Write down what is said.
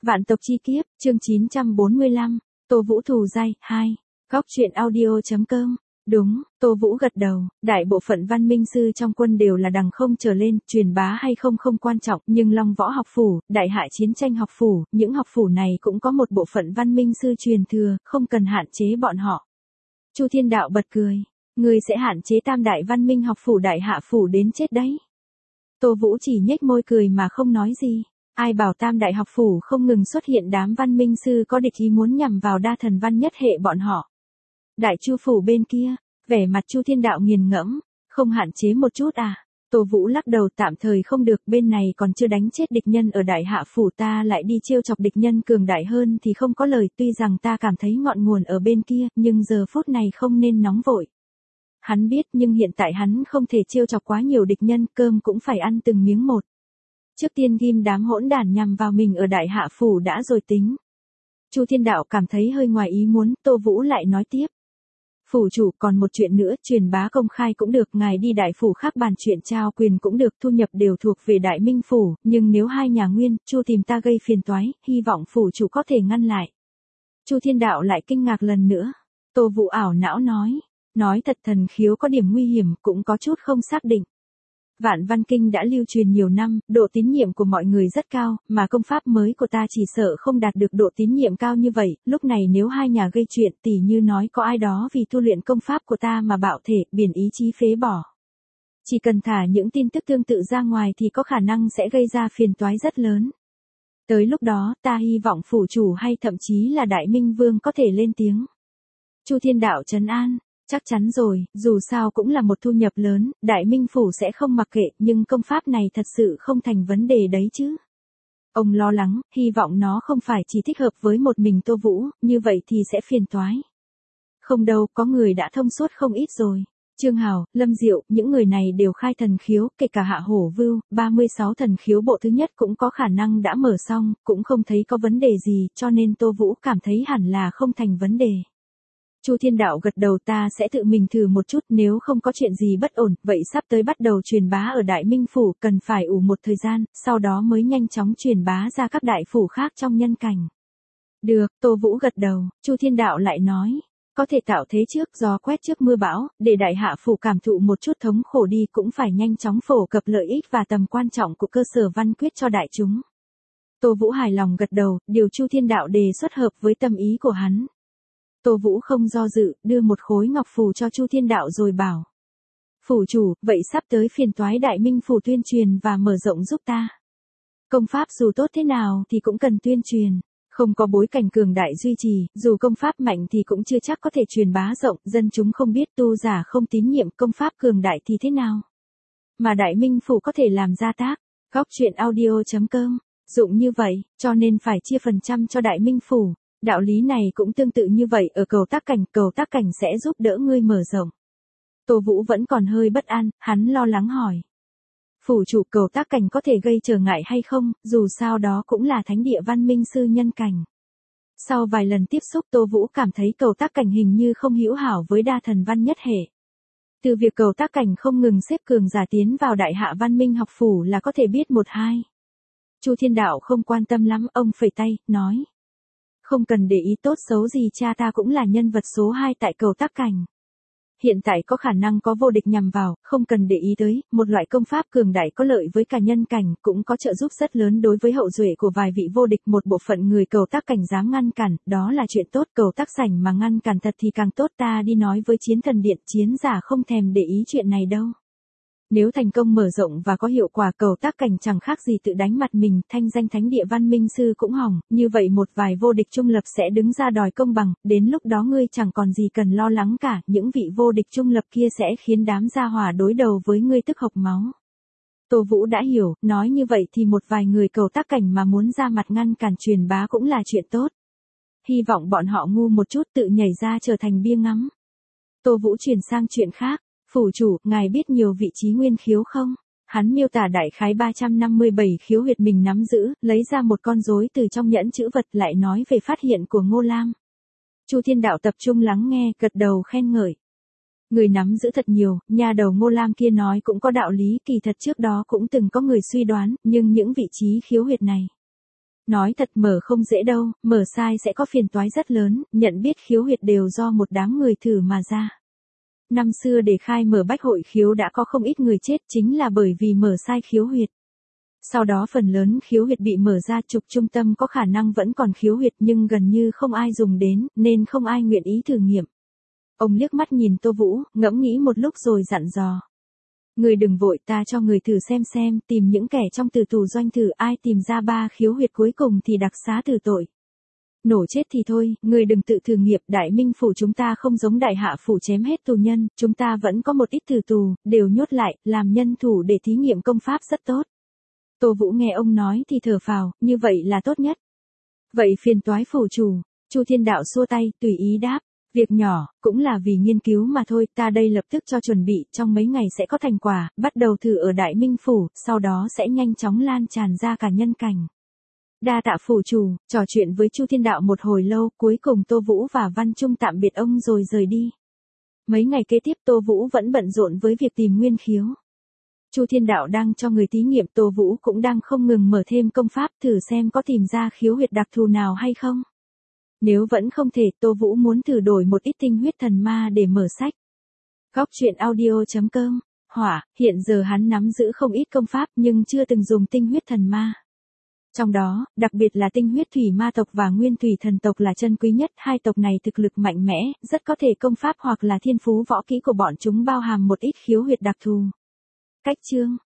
Vạn tộc chi kiếp, chương 945, Tô Vũ thù dai, 2. Góc truyện audio.com. Đúng, Tô Vũ gật đầu, đại bộ phận văn minh sư trong quân đều là đằng không trở lên, truyền bá hay không không quan trọng, nhưng Long Võ học phủ, đại hạ chiến tranh học phủ, những học phủ này cũng có một bộ phận văn minh sư truyền thừa, không cần hạn chế bọn họ. Chu Thiên Đạo bật cười, người sẽ hạn chế tam đại văn minh học phủ đại hạ phủ đến chết đấy. Tô Vũ chỉ nhếch môi cười mà không nói gì. Ai bảo tam đại học phủ không ngừng xuất hiện đám văn minh sư có địch ý muốn nhằm vào đa thần văn nhất hệ bọn họ. Đại Chu phủ bên kia, vẻ mặt Chu Thiên Đạo nghiền ngẫm, không hạn chế một chút à? Tô Vũ lắc đầu, tạm thời không được, bên này còn chưa đánh chết địch nhân ở đại hạ phủ, ta lại đi trêu chọc địch nhân cường đại hơn thì không có lời, tuy rằng ta cảm thấy ngọn nguồn ở bên kia, nhưng giờ phút này không nên nóng vội. Hắn biết, nhưng hiện tại hắn không thể trêu chọc quá nhiều địch nhân, cơm cũng phải ăn từng miếng một. Trước tiên ghim đám hỗn đản nhằm vào mình ở đại hạ phủ đã rồi tính. Chu Thiên Đạo cảm thấy hơi ngoài ý muốn, Tô Vũ lại nói tiếp. Phủ chủ, còn một chuyện nữa, truyền bá công khai cũng được, ngài đi đại phủ khác bàn chuyện trao quyền cũng được, thu nhập đều thuộc về Đại Minh phủ, nhưng nếu hai nhà Nguyên, Chu tìm ta gây phiền toái, hy vọng phủ chủ có thể ngăn lại. Chu Thiên Đạo lại kinh ngạc lần nữa. Tô Vũ ảo não nói thật, thần khiếu có điểm nguy hiểm, cũng có chút không xác định. Vạn Văn Kinh đã lưu truyền nhiều năm, độ tín nhiệm của mọi người rất cao, mà công pháp mới của ta chỉ sợ không đạt được độ tín nhiệm cao như vậy, lúc này nếu hai nhà gây chuyện tỉ như nói có ai đó vì tu luyện công pháp của ta mà bạo thể, biển ý chí phế bỏ. Chỉ cần thả những tin tức tương tự ra ngoài thì có khả năng sẽ gây ra phiền toái rất lớn. Tới lúc đó, ta hy vọng phủ chủ hay thậm chí là Đại Minh Vương có thể lên tiếng. Chu Thiên Đạo trấn an. Chắc chắn rồi, dù sao cũng là một thu nhập lớn, Đại Minh phủ sẽ không mặc kệ, nhưng công pháp này thật sự không thành vấn đề đấy chứ. Ông lo lắng, hy vọng nó không phải chỉ thích hợp với một mình Tô Vũ, như vậy thì sẽ phiền toái. Không đâu, có người đã thông suốt không ít rồi. Trương Hào, Lâm Diệu, những người này đều khai thần khiếu, kể cả Hạ Hổ Vưu, 36 thần khiếu bộ thứ nhất cũng có khả năng đã mở xong, cũng không thấy có vấn đề gì, cho nên Tô Vũ cảm thấy hẳn là không thành vấn đề. Chu Thiên Đạo gật đầu, ta sẽ tự mình thử một chút, nếu không có chuyện gì bất ổn, vậy sắp tới bắt đầu truyền bá ở Đại Minh phủ, cần phải ủ một thời gian, sau đó mới nhanh chóng truyền bá ra các đại phủ khác trong nhân cảnh. Được, Tô Vũ gật đầu, Chu Thiên Đạo lại nói, có thể tạo thế trước gió quét trước mưa bão, để đại hạ phủ cảm thụ một chút thống khổ đi, cũng phải nhanh chóng phổ cập lợi ích và tầm quan trọng của cơ sở văn quyết cho đại chúng. Tô Vũ hài lòng gật đầu, điều Chu Thiên Đạo đề xuất hợp với tâm ý của hắn. Tô Vũ không do dự, đưa một khối ngọc phù cho Chu Thiên Đạo rồi bảo. Phủ chủ, vậy sắp tới phiền toái Đại Minh phủ tuyên truyền và mở rộng giúp ta. Công pháp dù tốt thế nào thì cũng cần tuyên truyền. Không có bối cảnh cường đại duy trì, dù công pháp mạnh thì cũng chưa chắc có thể truyền bá rộng, dân chúng không biết, tu giả không tín nhiệm, công pháp cường đại thì thế nào. Mà Đại Minh phủ có thể làm gia tác, góc truyện audio.com, dụng như vậy, cho nên phải chia phần trăm cho Đại Minh phủ. Đạo lý này cũng tương tự như vậy ở cầu tác cảnh sẽ giúp đỡ ngươi mở rộng. Tô Vũ vẫn còn hơi bất an, hắn lo lắng hỏi. Phủ chủ, cầu tác cảnh có thể gây trở ngại hay không, dù sao đó cũng là thánh địa văn minh sư nhân cảnh. Sau vài lần tiếp xúc Tô Vũ cảm thấy cầu tác cảnh hình như không hữu hảo với đa thần văn nhất hệ. Từ việc cầu tác cảnh không ngừng xếp cường giả tiến vào đại hạ văn minh học phủ là có thể biết một hai. Chu Thiên Đạo không quan tâm lắm, ông phẩy tay, nói. Không cần để ý, tốt xấu gì cha ta cũng là nhân vật số 2 tại cầu tác cảnh. Hiện tại có khả năng có vô địch nhằm vào, không cần để ý tới, một loại công pháp cường đại có lợi với cả nhân cảnh, cũng có trợ giúp rất lớn đối với hậu duệ của vài vị vô địch, một bộ phận người cầu tác cảnh dám ngăn cản, đó là chuyện tốt, cầu tác sảnh mà ngăn cản thật thì càng tốt, ta đi nói với Chiến Thần Điện, chiến giả không thèm để ý chuyện này đâu. Nếu thành công mở rộng và có hiệu quả, cầu tác cảnh chẳng khác gì tự đánh mặt mình, thanh danh thánh địa văn minh sư cũng hỏng, như vậy một vài vô địch trung lập sẽ đứng ra đòi công bằng, đến lúc đó ngươi chẳng còn gì cần lo lắng cả, những vị vô địch trung lập kia sẽ khiến đám gia hỏa đối đầu với ngươi tức hộc máu. Tô Vũ đã hiểu, nói như vậy thì một vài người cầu tác cảnh mà muốn ra mặt ngăn cản truyền bá cũng là chuyện tốt. Hy vọng bọn họ ngu một chút tự nhảy ra trở thành bia ngắm. Tô Vũ chuyển sang chuyện khác. Phủ chủ, ngài biết nhiều vị trí nguyên khiếu không? Hắn miêu tả đại khái 357 khiếu huyệt mình nắm giữ, lấy ra một con rối từ trong nhẫn chữ vật lại nói về phát hiện của Ngô Lam. Chu Thiên Đạo tập trung lắng nghe, gật đầu khen ngợi. Người nắm giữ thật nhiều, nhà đầu Ngô Lam kia nói cũng có đạo lý, kỳ thật trước đó cũng từng có người suy đoán, nhưng những vị trí khiếu huyệt này. Nói thật mở không dễ đâu, mở sai sẽ có phiền toái rất lớn, nhận biết khiếu huyệt đều do một đám người thử mà ra. Năm xưa để khai mở bách hội khiếu đã có không ít người chết chính là bởi vì mở sai khiếu huyệt. Sau đó phần lớn khiếu huyệt bị mở ra, trục trung tâm có khả năng vẫn còn khiếu huyệt nhưng gần như không ai dùng đến, nên không ai nguyện ý thử nghiệm. Ông liếc mắt nhìn Tô Vũ, ngẫm nghĩ một lúc rồi dặn dò. Người đừng vội, ta cho người thử xem, tìm những kẻ trong tử tù doanh thử, ai tìm ra 3 khiếu huyệt cuối cùng thì đặc xá tử tội. Nổ chết thì thôi, người đừng tự thử nghiệp, Đại Minh phủ chúng ta không giống Đại Hạ phủ chém hết tù nhân, chúng ta vẫn có một ít tử tù, đều nhốt lại, làm nhân thủ để thí nghiệm công pháp rất tốt. Tô Vũ nghe ông nói thì thở phào, như vậy là tốt nhất. Vậy phiền toái phủ chủ, Chu Thiên Đạo xua tay, tùy ý đáp. Việc nhỏ, cũng là vì nghiên cứu mà thôi, ta đây lập tức cho chuẩn bị, trong mấy ngày sẽ có thành quả, bắt đầu thử ở Đại Minh phủ, sau đó sẽ nhanh chóng lan tràn ra cả nhân cảnh. Đa tạ phủ chủ, trò chuyện với Chu Thiên Đạo một hồi lâu, cuối cùng Tô Vũ và Văn Trung tạm biệt ông rồi rời đi. Mấy ngày kế tiếp Tô Vũ vẫn bận rộn với việc tìm nguyên khiếu. Chu Thiên Đạo đang cho người thí nghiệm, Tô Vũ cũng đang không ngừng mở thêm công pháp thử xem có tìm ra khiếu huyệt đặc thù nào hay không. Nếu vẫn không thể, Tô Vũ muốn thử đổi một ít tinh huyết thần ma để mở sách. Góc truyện audio.com. Hỏa, hiện giờ hắn nắm giữ không ít công pháp nhưng chưa từng dùng tinh huyết thần ma. Trong đó, đặc biệt là tinh huyết thủy ma tộc và nguyên thủy thần tộc là chân quý nhất, hai tộc này thực lực mạnh mẽ, rất có thể công pháp hoặc là thiên phú võ kỹ của bọn chúng bao hàm một ít khiếu huyệt đặc thù. Cách chương